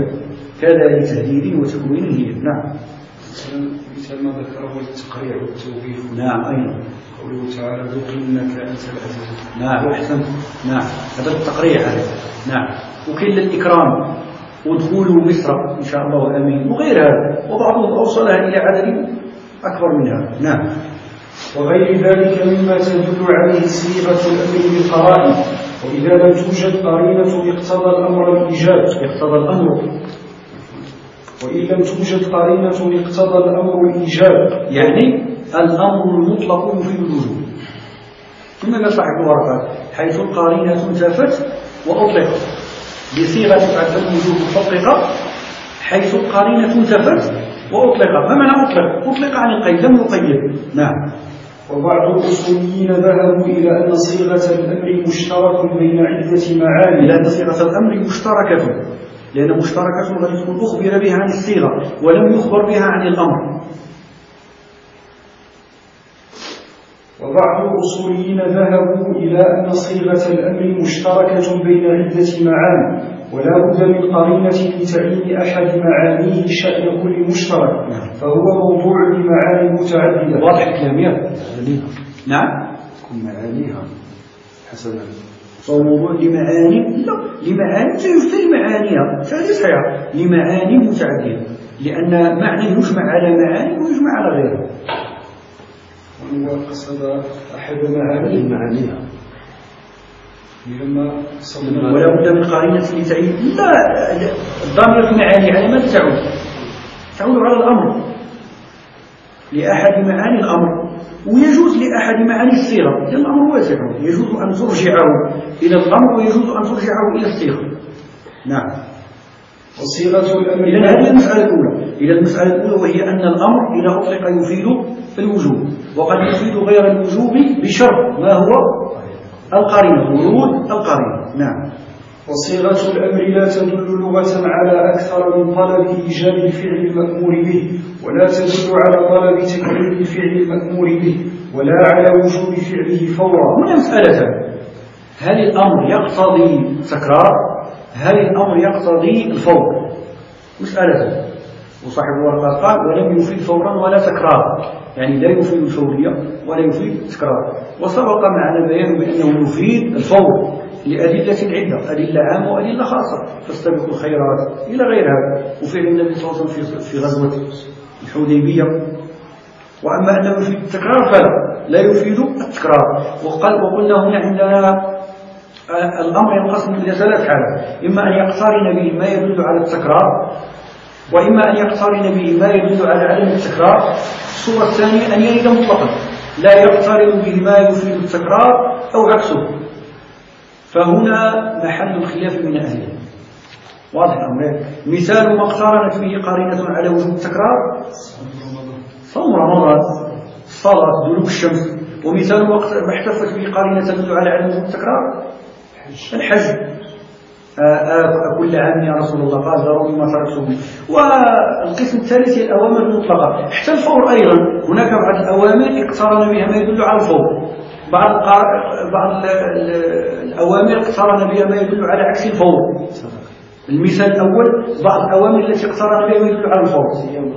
نعم. مثال ما ذكره التقريع والتوبيخ. نعم أيضا. قوله تعالى ذوق إنك أنت العزيز. نعم أحسنت. نعم هذا التقريع هذا. نعم. وكل الإكرام ودخولوا مصر إن شاء الله آمين وغير هذا، وبعضهم أوصلها إلى عدد أكبر منها. نعم. وغير ذلك مما تدل عليه صيغة الأمر بالقرائن. وإذا لم توجد قرينة اقتضى الأمر الإيجاب. وإن لم توجد قرينة اقتضى الأمر الإيجاب، يعني الأمر المطلق يفيد الوجوب كما قال صاحب الورقات حيث القرينة انتفت وأطلقت بصيغة فعل الوجوب حقق حيث القرينة انتفت وأطلق. ما معنى أطلق عن القيد لم يقيد. نعم. وبعض الأصوليين ذهبوا إلى أن صيغة الأمر مشترك بين عدة معاني. لأن صيغة الأمر مشتركة، لأن مشتركة غادي تكون أخبر بها عن الصيغة ولم يخبر بها عن الأمر. وبعض الأصوليين ذهبوا إلى أن صيغة الأمر مشتركة بين عدة معاني ولا بد من قرينة لتعيين أحد معانيه شأن كل مشترك، فهو موضوع لمعاني متعددة. واضح الكلام يا نعم. تكون معانيها حسنا. فهو موضوع لمعاني سيجتري معانيها فهذه صحيحة لمعاني متعددة، لأن معنى يجمع على معاني ويجمع على غيرها. هو قصد أحد معانيها لما ولا بد من قرينة لتعيين. لا الضمير المعاني على ماذا تعود على الأمر، لأحد معاني الأمر، ويجوز لأحد معاني الصيغة، لأن الأمر واسع يجوز أن ترجعه إلى الأمر ويجوز أن ترجعه إلى الصيغة. نعم. وصيغة الأمر. إذن هذه المسألة الأولى. المسألة الأولى وهي أن الأمر إذا أطلق يفيد الوجوب، وقد يفيد غير الوجوب بشرط ما هو القرينة، ورود القرينة. نعم. وصيغة الأمر لا تدل لغة على أكثر من طلب إيجاب الفعل المأمور به، ولا تدل على طلب تكرير الفعل المأمور به، ولا على وجوب فعله فورا. هنا مسألة: هل الأمر يقتضي تكرار؟ هل الأمر يقتضي الفور؟ مسألة. وصاحب الورقة قال: ولم يفيد فورا ولا تكرار، يعني لا يفيد الفورية ولا يفيد التكرار. وسبق معنا بيان بأنه يفيد الفور لأدلة عدة، أدلة عامة وأدلة خاصة، فاستبقوا الخيرات إلى غير هذا، وفعل النبي صلى الله عليه وسلم في غزوة الحديبية. وأما أنه يفيد التكرار فلا، لا يفيد التكرار. وقلنا هنا عندنا الأمر ينقسم إلى ثلاث حالات: إما أن يقترن به ما يدل على التكرار، وإما أن يقترن به ما يدل على عدم التكرار. الصورة الثانية أن يرد مطلقا لا يقترن به ما يفيد التكرار أو عكسه، فهنا محل الخلاف من أهله. واضح الأمر. مثال ما اقترنت به قارنة على وجود التكرار: صوم رمضان، الصلاة، دلوك الشمس. ومثال ما احتفت به قارنة تدل على عدم وجود التكرار: الحج. كل عام يا رسول الله، قال: ضروري ما تركته. والقسم الثالث هي الأوامر المطلقة. حتى الفور أيضا هناك بعض الأوامر اقترن بها ما يدل على الفور، بعض الأوامر اقترن بها ما يدل على عكس الفور. المثال الأول: بعض الأوامر التي اقترن بها ما يدل على الفور: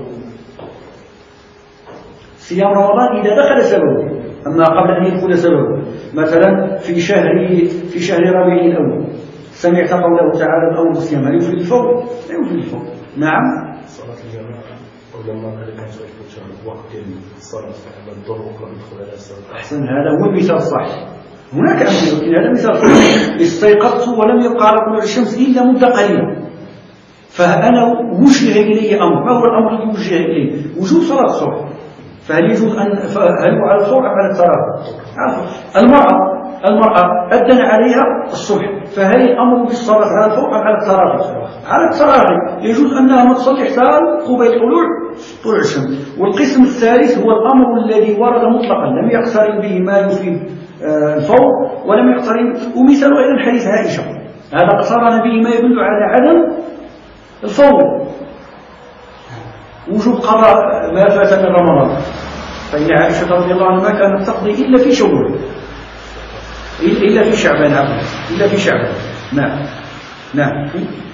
صيام رمضان إذا دخل سببه، أما قبل أن يدخل سببه. مثلا في شهر ربيع الأول سمعت قوله تعالى: الأمر بالصيام، هل يفيد الفور؟ لا يفيد الفور. نعم. صلاة الجماعة ولما كان وقت الصلاة الظهر وقبل دخول الصلاة. أحسن، هذا هو المثال الصحيح. هناك أمثلة، لكن هذا مثال صحيح. استيقظت ولم يبقى على طلوع الشمس إلا مدة قليلة، فأنا وجه إلي أمر. ما هو الأمر الذي وجه إليه؟ وجوب صلاة الصبح. فهل يجوز هل هو على الفور أم على التراخي؟ المرأة أذن عليها الصبح، فهل الأمر بالصلاة على الفور أم على التراخي؟ على التراخي. يجوز أنها ما تصلي حتى قبيل طلوع الشمس. والقسم الثالث هو الأمر الذي ورد مطلقا، لم يقترن به ما يفيد الفور ولم يقترن. ومثال أيضا حديث عائشة، هذا اقترن به ما يدل على عدم الفور: وجوب قضاء ما فات من رمضان، فإن عائشة رضي الله عنها ما كانت تقضي إلا في شوال، إلا في شعبان، إلا في شعبان. نعم.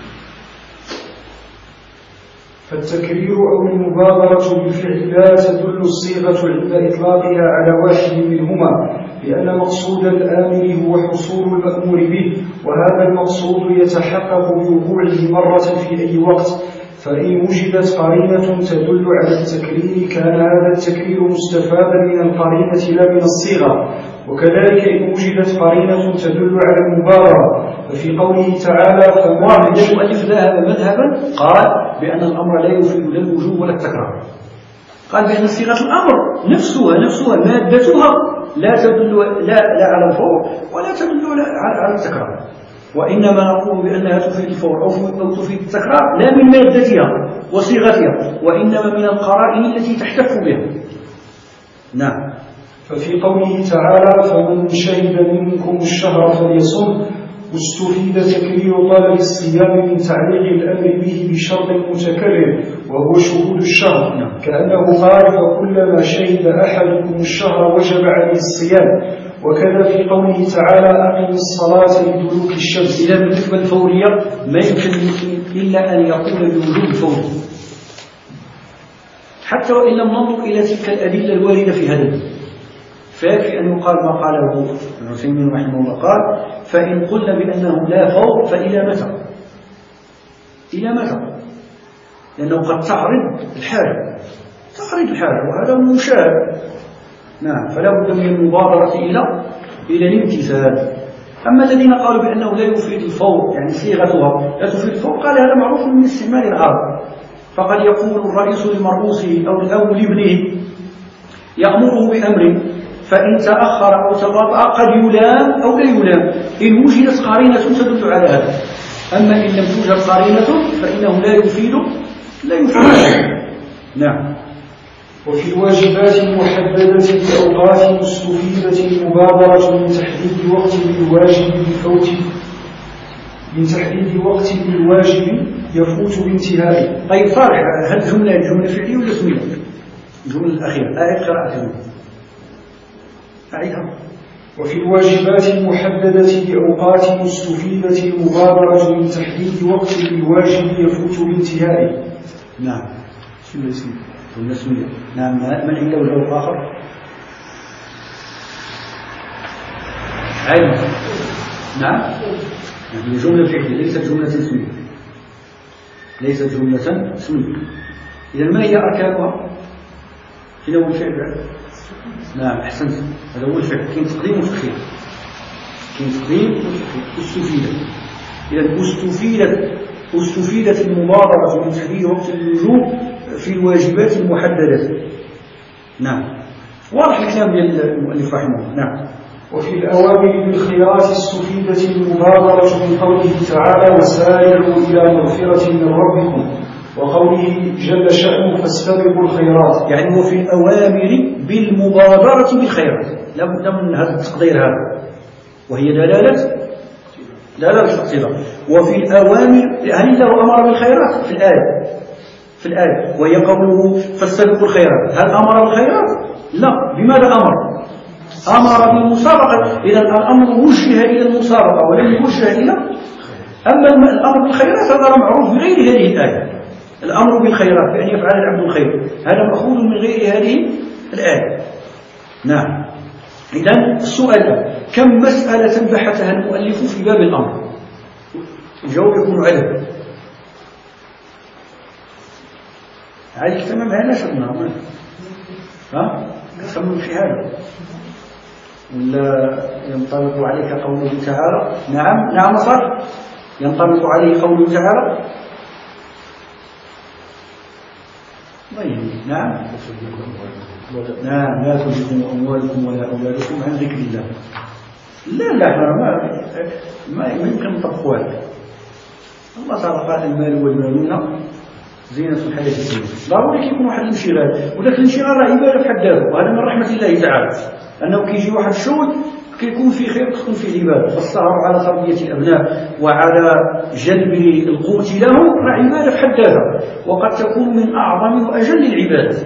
فالتكرير أو المبادرة بالفعل لا تدل الصيغة عند إطلاقها على واحد منهما، لأن مقصود الآمر هو حصول المأمور به، وهذا المقصود يتحقق بوقوعه مرة في أي وقت. فإن وجدت قرينة تدل على التكرير كان هذا التكرير مستفادا من القرينة لا من الصيغة. وكذلك إن وجدت قرينة تدل على المبادرة، ففي قوله تعالى: فما المؤلف ذهب مذهبا قال بأن الأمر لا يفيد لا الوجوب ولا التكرار. قال بأن صيغة الأمر نفسها مادتها لا تدل لا على الفور ولا تدل على التكرار، وإنما نقول بأنها تفيد الفور أو تفيد التكرار لا من مادتها وصيغتها، وإنما من القرائن التي تحتف بها. نعم. ففي قوله تعالى: فمن شهد منكم الشهر فليصم، واستفيد تكرير طلب الصيام من تعليق الأمر به بشرط متكرر وهو شهود الشهر، كأنه قال: فكلما شهد أحدكم الشهر وجب عليه الصيام. وكذا في قوله تعالى: أقم الصلاة لدلوك الشمس. إذا بالنسبة للفورية ما يمكن إلا أن يقول بوجوب الفور، حتى وإن لم ننظر إلى تلك الأدلة الواردة في هذا الدين. فيكفي أن يقال ما قاله ابن عثيمين رحمه الله، قال: فإن قلنا بأنه لا فور فإلى متى؟ إلى متى؟ لأنه قد تعرض الحاجة، وهذا مشاهد. نعم. فلا بد من المبادرة إلى الامتثال. أما الذين قالوا بأنه لا يفيد الفور، يعني صيغتها لا تفيد الفور، قال هذا معروف من استعمال العرب. فقد يقول الرئيس لمرؤوسه أو لابنه يأمره بأمر، فإن تأخر أو تباطأ قد يلام أو لا يلام إن وجدت قرينة تدل على هذا. أما إن لم توجد قرينة فإنه لا يفيد. نعم. وفي الواجبات المحددة بأوقات مستفيدة المبادرة من تحديد وقت الواجب بفوت من تحديد وقت للواجب يفوت بانتهائه. طيب صالح، هل جملة فعلية ولا اسمية؟ الجملة الأخيرة أعد قراءتها. أعيدها. وفي الواجبات المحددة بأوقات مستفيدة المبادرة من تحديد وقت للواجب يفوت بانتهائه. نعم. شنو الاسم؟ والاسمية. نعم. من عنده جواب آخر؟ علم. نعم. هذه جملة فعلية ليست جملة اسمية. ليست جملة اسمية. إذا ما هي أركانها؟ هنا هو الفعل. نعم أحسنت، هذا هو الفعل. كاين تقديم وتأخير. كاين تقديم وتأخير. استفيدت. إذا استفيدت المبادرة من تحديد وقت اللجوء في الواجبات المحددة. نعم. واضح الكلام ديال المؤلف رحمه الله. نعم. وفي الأوامر بالخيرات استفيدت المبادرة من قوله تعالى وسارعوا إلى مغفرة من ربكم، وقوله جل شأنه فاستبقوا الخيرات. يعني وفي الأوامر بالمبادرة بالخيرات، لا بد من هذا التقدير هذا، وهي دلالة الاقتضاء. وفي الأوامر، هل له أمر بالخيرات في الآية وهي قوله فاستبقوا الخيرات، هل أمر بالخيرات؟ لا. بماذا أمر بالمسابقة. إذا الأمر وجه إلى المسابقة ولم يوجه إلى. أما الأمر بالخيرات هذا معروف بغير هذه الآية. الأمر بالخيرات بأن يفعل العبد الخير هذا مأخوذ من غير هذه الآية. نعم. إذن السؤال كم مسألة بحثها المؤلف في باب الأمر؟ الجواب يكون عدد. عليك تمام هذا شرنا نسمي في هذا ولا ينطبق عليك قوله تعالى. نعم صح. ينطبق عليه قوله تعالى. نعم. لا تلهكم أموالكم ولا أولادكم عن ذكر الله. لا ما يمكن نطبقوا هذا. الله تعالى قال المال والبنون زينة الحياة الدنيا. ضروري يكون واحد الانشغال، ولكن الانشغال راه عبادة بحد ذاته، وهذا من رحمة الله تعالى أنه كيجي واحد الشغل كيكون فيه خير تكون فيه عبادة. فالسهر على تربية الأبناء وعلى جلب القوت لهم راه عبادة بحد ذاتها، وقد تكون من أعظم وأجل العبادات.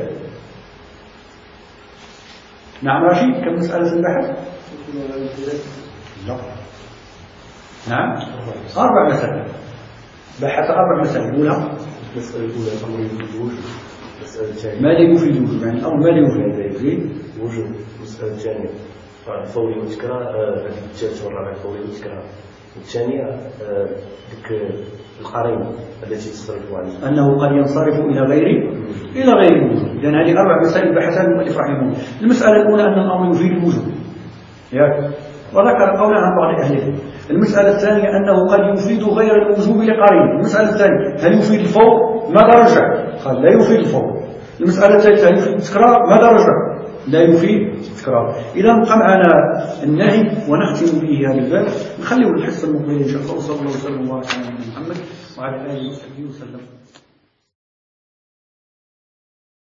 نعم رشيد، كم مسألة البحث؟ لا. نعم 4 مسائل. بحث 4 مسائل. الأولى المسألة الأولى الأمر يفيد الوجوب. المسألة الثانية ما لا يفيد الوجوب، يعني الأمر ما لا يفيد الوجوب. المسألة الثانية الفوري والتكرار، الثالثة والرابعة الفوري والتكرار. الثانية ذيك القرينة التي تصرف عليه أنه قد ينصرف إلى غير الوجوب. لأن هذه 4 مسائل بحثها المؤلف رحمه الله. المسألة الأولى أن الأمر يفيد الوجوب وذكر قولا عن بعض أهل العلم. المسألة الثانية أنه قد يفيد غير الوجوب لقرينة. المسألة الثانية هل يفيد الفور؟ ماذا رجع؟ قال لا يفيد الفور. المسألة الثالثة هل يفيد التكرار؟ ماذا رجع؟ لا يفيد التكرار. إذا بقى معنا النهي ونختم به هذا الباب، نخليه الحصة المقبلة إن شاء الله. وصلى الله وسلم وبارك على محمد وعلى آله وصحبه وسلم.